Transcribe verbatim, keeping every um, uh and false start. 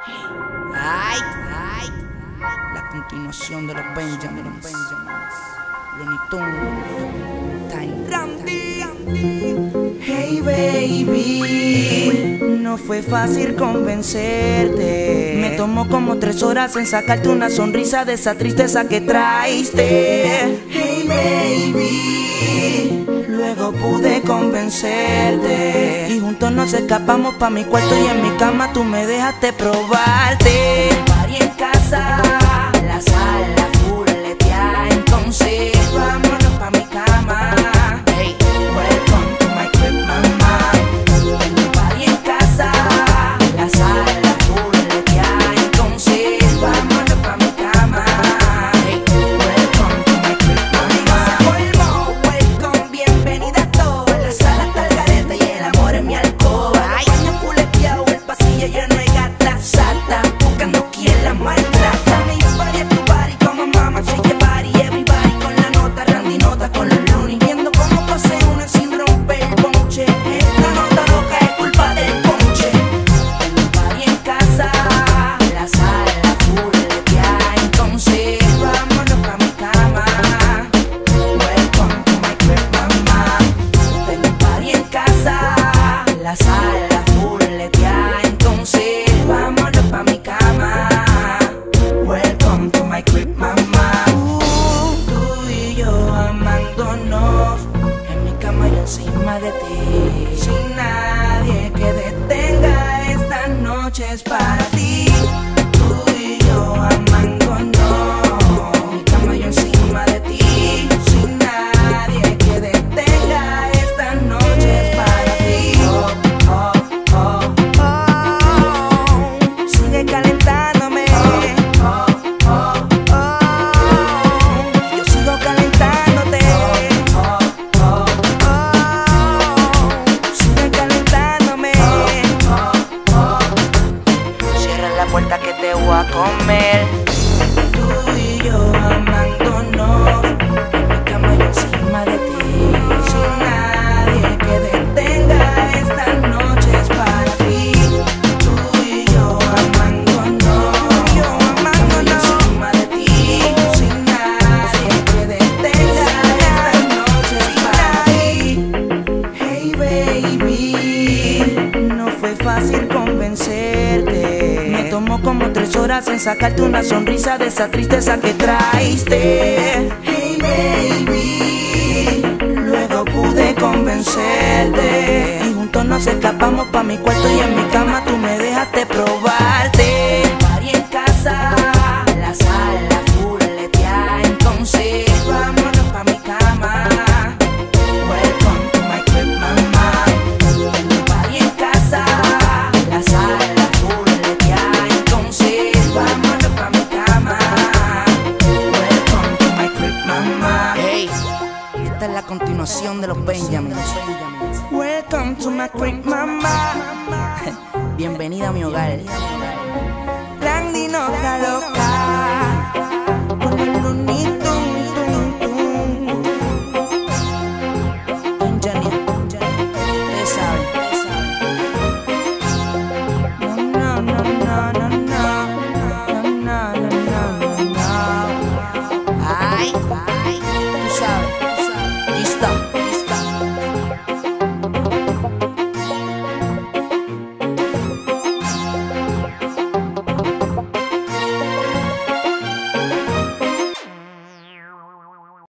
Ay, ay, la continuación de los Benjamins. Looney Tunes, Time, Randy. Hey baby, no fue fácil convencerte. Me tomó como tres horas en sacarte una sonrisa de esa tristeza que traiste. Hey baby, luego pude convencerte y juntos nos escapamos pa' mi cuarto y en mi cama tú me dejaste probarte. Party en casa, la sala fuletea, entonces vámonos pa' mi cama. Hey, welcome to my crib, mamá. Party en casa, la sala fuletea, entonces vámonos pa' mi cama. Hey, welcome to my crib, mamá. Colmo, welcome, bienvenida a todos. La sala está al garete y el amor es mi alcoba. Ay, baño fuleteado, el pasillo lleno de gatas sata, buscando quien la maltrata. Mi party es tu party, como mama, shake your body, everybody con la nota, Randy nota con los Looney, viendo cómo pase uno sin romper el ponche. Esta nota loca es culpa del ponche. Party en casa, la sala fuletea, entonces vámonos pa' mi cama. Welcome to my crib, mamá. Tengo party en casa, la sala fuletea, entonces vámonos pa' mi cama. Welcome to my crib, mamá. Uh, tú y yo amándonos, en mi cama y encima de ti, sin nadie que detenga estas noches para ti. Tú y yo amándonos, en mi cama y encima de ti, sin nadie que detenga estas noches para ti. Oh, oh, oh, oh. Sigue calentándome. Oh, oh, oh, oh. Yo sigo calentándote. Oh, oh, oh, oh. Sigue calentándome. Oh, oh, oh. Cierra la puerta que te voy a comer. Tú y yo amándonos, en mi cama y encima de ti, sin nadie que detenga estas noches para ti. Tú y yo amándonos, yo amándonos, encima de ti, sin nadie que detenga estas noches para ti. Hey baby, no fue fácil convencerte. Me tomó como tres horas en sacarte una sonrisa de esa tristeza que traiste. Hey baby, luego pude convencerte y juntos nos escapamos pa' mi cuarto y en mi cama tú me dejaste probarte. Party en casa, la sala fuletea, entonces vámonos pa' mi cama. Welcome to my crib, mamá. Party en casa, la sala fuletea, entonces vámonos pa' mi cama. Welcome to my crib, mamá. Hey, esta es la continuación de los Benjamins. Welcome to my crib, mamá. Bienvenida a mi hogar. Randy nota loca.